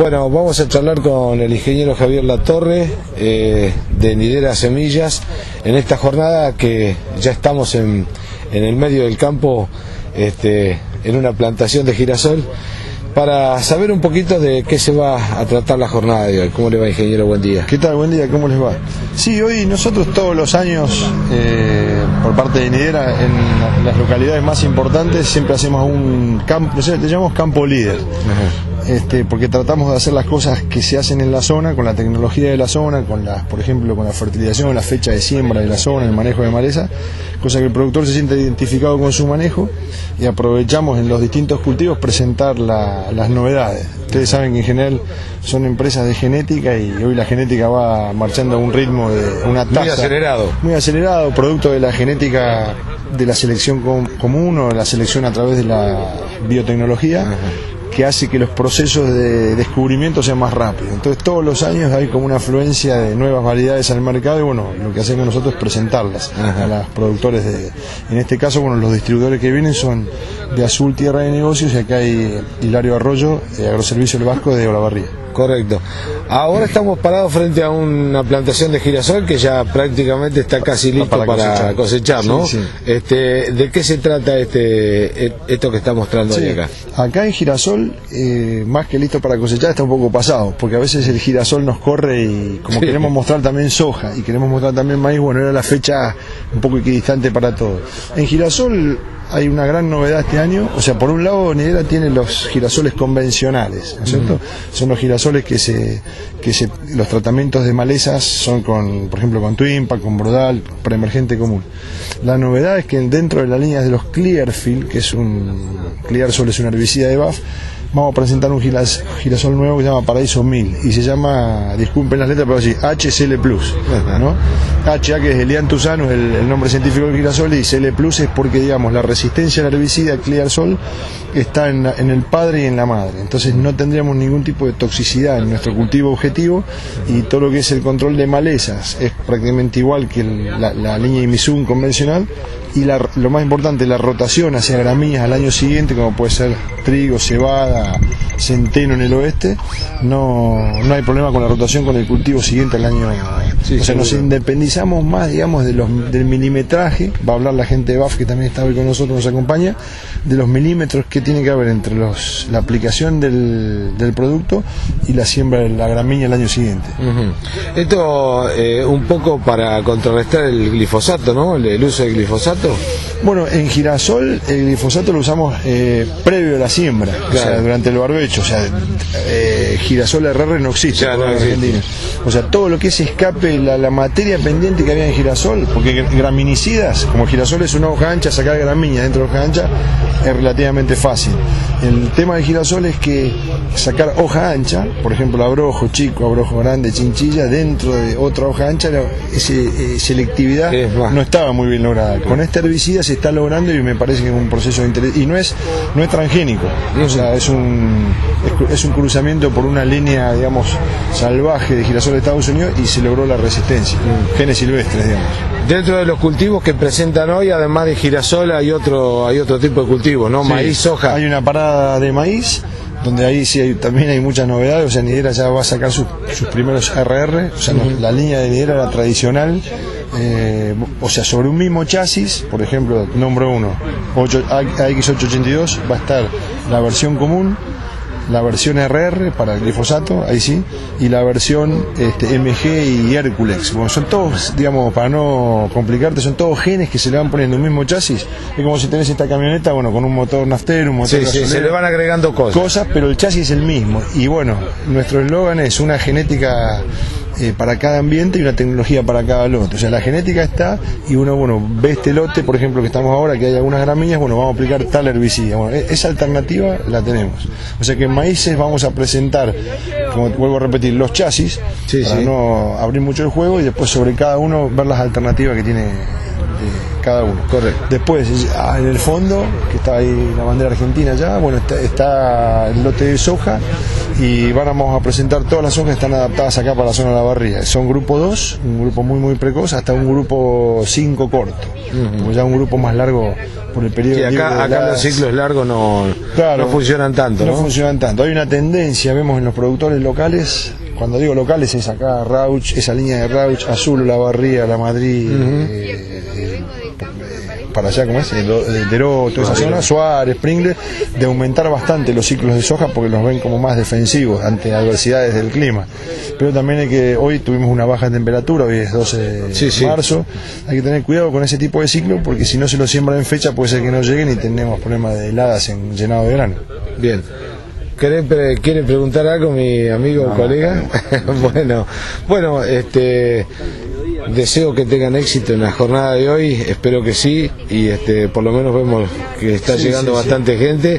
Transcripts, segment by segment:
Bueno, vamos a charlar con el ingeniero Javier Latorre de Nidera Semillas en esta jornada que ya estamos en el medio del campo, en una plantación de girasol, para saber un poquito de qué se va a tratar la jornada de hoy. ¿Cómo le va, ingeniero? Buen día. ¿Qué tal? Buen día, ¿cómo les va? Sí, hoy nosotros todos los años, por parte de Nidera, en las localidades más importantes, siempre hacemos un campo, le llamamos campo líder. Porque tratamos de hacer las cosas que se hacen en la zona, con la tecnología de la zona, por ejemplo, con la fertilización, la fecha de siembra de la zona, el manejo de maleza, cosa que el productor se siente identificado con su manejo, y aprovechamos en los distintos cultivos presentar las novedades. Ustedes saben que en general son empresas de genética y hoy la genética va marchando a un ritmo de una tasa muy acelerado, producto de la genética de la selección común o de la selección a través de la biotecnología, que hace que los procesos de descubrimiento sean más rápidos. Entonces todos los años hay como una afluencia de nuevas variedades al mercado y bueno, lo que hacemos nosotros es presentarlas a los productores en este caso, bueno, los distribuidores que vienen son de Azul Tierra de Negocios, y acá hay Hilario Arroyo, Agroservicio El Vasco de Olavarría. Correcto. Ahora estamos parados frente a una plantación de girasol que ya prácticamente está casi listo para cosechar, ¿no? Sí, sí. ¿De qué se trata esto que está mostrando hoy acá? Acá en girasol, más que listo para cosechar, está un poco pasado, porque a veces el girasol nos corre y como queremos mostrar también soja y queremos mostrar también maíz, bueno, era la fecha un poco equidistante para todos. En girasol hay una gran novedad este año, o sea, por un lado Nidera tiene los girasoles convencionales, ¿no es cierto? Son los girasoles que los tratamientos de malezas son por ejemplo, con Twinpa, con Brodal, preemergente común. La novedad es que dentro de las líneas de los Clearfield, que es Clearsol es un herbicida de BAF, vamos a presentar un girasol nuevo que se llama Paraíso 1000 y se llama, disculpen las letras, pero así, HCL Plus, ¿no? HA, que es Helianthus anus, el nombre científico del girasol, y CL Plus es porque, digamos, la resistencia al herbicida Clearsol está en el padre y en la madre, entonces no tendríamos ningún tipo de toxicidad en nuestro cultivo objetivo, y todo lo que es el control de malezas es prácticamente igual que la línea Imisum convencional, y lo más importante, la rotación hacia gramíneas al año siguiente, como puede ser trigo, cebada, centeno en el oeste, no hay problema con la rotación con el cultivo siguiente al año. O sea, nos independizamos más, digamos, del milimetraje. Va a hablar la gente de BAF, que también está hoy con nosotros, nos acompaña, de los milímetros que tiene que haber entre la aplicación del producto y la siembra de la gramínea el año siguiente. Esto un poco para contrarrestar el glifosato, ¿no? El uso del glifosato. Bueno, en girasol el glifosato lo usamos previo a la siembra, claro. O sea, durante el barbecho. O sea, girasol RR no existe en Argentina. O sea, todo lo que es escape, la materia pendiente que había en girasol, porque graminicidas, como girasol es una hoja ancha, sacar gramínea dentro de hoja ancha es relativamente fácil. El tema de girasol es que sacar hoja ancha, por ejemplo abrojo chico, abrojo grande, chinchilla, dentro de otra hoja ancha, selectividad no estaba muy bien lograda. Con este herbicida se está logrando y me parece que es un proceso interesante, y no es transgénico, o sea, es un cruzamiento por una línea, digamos, salvaje de girasol de Estados Unidos, y se logró la resistencia, genes silvestres, digamos. Dentro de los cultivos que presentan hoy, además de girasol, hay otro tipo de cultivos, ¿no? Sí. Maíz, soja. Hay una parada de maíz, donde ahí sí también hay muchas novedades. O sea, Nidera ya va a sacar sus primeros RR, o sea, la línea de Nidera era tradicional, o sea, sobre un mismo chasis, por ejemplo, nombro uno, AX882, va a estar la versión común, la versión RR para el glifosato, ahí sí, y la versión MG y Hércules. Bueno, son todos, digamos, para no complicarte, son todos genes que se le van poniendo en un mismo chasis. Es como si tenés esta camioneta, bueno, con un motor naftero, un motor gasolero, se le van agregando cosas, pero el chasis es el mismo. Y bueno, nuestro eslogan es una genética para cada ambiente y una tecnología para cada lote. O sea, la genética está, y uno, bueno, ve este lote, por ejemplo, que estamos ahora, que hay algunas gramíneas, bueno, vamos a aplicar tal herbicida. Bueno, esa alternativa la tenemos. O sea que en maíces vamos a presentar, como vuelvo a repetir, los chasis, para no abrir mucho el juego, y después sobre cada uno ver las alternativas que tiene cada uno. Correcto. Después, en el fondo, que está ahí la bandera argentina ya, bueno, está el lote de soja, y vamos a presentar todas las sojas que están adaptadas acá para la zona de la barría. Son grupo 2, un grupo muy precoz, hasta un grupo 5 corto, como ya un grupo más largo por el periodo. Sí, acá los ciclos largos no funcionan tanto, ¿no? No funcionan tanto. Hay una tendencia, vemos en los productores locales, cuando digo locales es acá Rauch, esa línea de Rauch, Azul, La Barría, La Madrid, para allá, ¿cómo es? Deró, toda esa zona, Suárez, Pringle, de aumentar bastante los ciclos de soja porque los ven como más defensivos ante adversidades del clima. Pero también hay que, hoy tuvimos una baja de temperatura, hoy es 12 de marzo, hay que tener cuidado con ese tipo de ciclo porque si no se lo siembra en fecha puede ser que no lleguen y tenemos problemas de heladas en llenado de grano. Bien. ¿Quiere preguntar algo mi amigo o colega? bueno, deseo que tengan éxito en la jornada de hoy, espero que sí, y por lo menos vemos que está llegando bastante gente,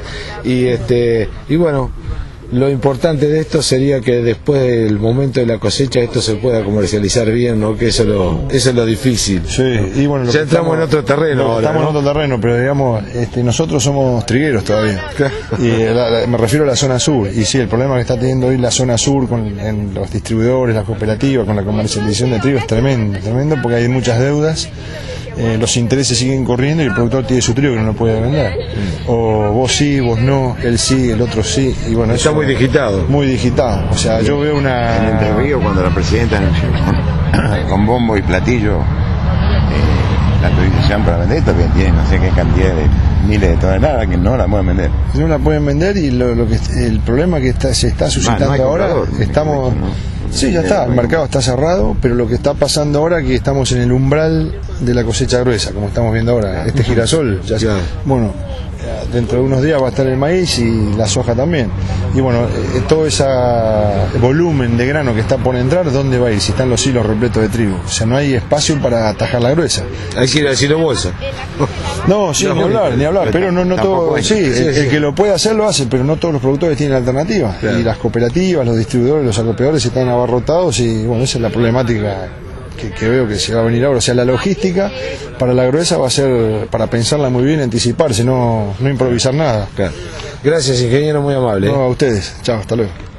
y bueno, lo importante de esto sería que después del momento de la cosecha esto se pueda comercializar bien, ¿no? Que eso es lo difícil. Sí, y bueno, ya estamos en otro terreno ahora, estamos en otro terreno, pero digamos, nosotros somos trigueros todavía. Y me refiero a la zona sur, y sí, el problema que está teniendo hoy la zona sur en los distribuidores, las cooperativas, con la comercialización de trigo es tremendo, porque hay muchas deudas. Los intereses siguen corriendo y el productor tiene su trigo que no lo puede vender. O vos sí, vos no, él sí, el otro sí. Y bueno, está muy digitado. Muy digitado. O sea, yo veo una. En Entre Ríos, cuando la presidenta anunció con bombo y platillo la autorización para vender, todavía tienen no sé qué cantidad de miles de toneladas que no la pueden vender. No la pueden vender y el problema que se está suscitando ahora, estamos. Sí, ya está, el mercado está cerrado, pero lo que está pasando ahora es que estamos en el umbral de la cosecha gruesa, como estamos viendo ahora. Este girasol, bueno, dentro de unos días va a estar el maíz y la soja también. Y bueno, todo ese volumen de grano que está por entrar, ¿dónde va a ir? Si están los hilos repletos de trigo. O sea, no hay espacio para atajar la gruesa. Hay que ir al silo bolsa. No, sí, ni hablar, pero no todo. Sí, el que lo puede hacer lo hace, pero no todos los productores tienen alternativas. Claro. Y las cooperativas, los distribuidores, los acopiadores están abarrotados y bueno, esa es la problemática que veo que se va a venir ahora. O sea, la logística para la gruesa va a ser para pensarla muy bien, anticiparse, no improvisar nada. Claro. Gracias, ingeniero, muy amable. No, a ustedes. Chao, hasta luego.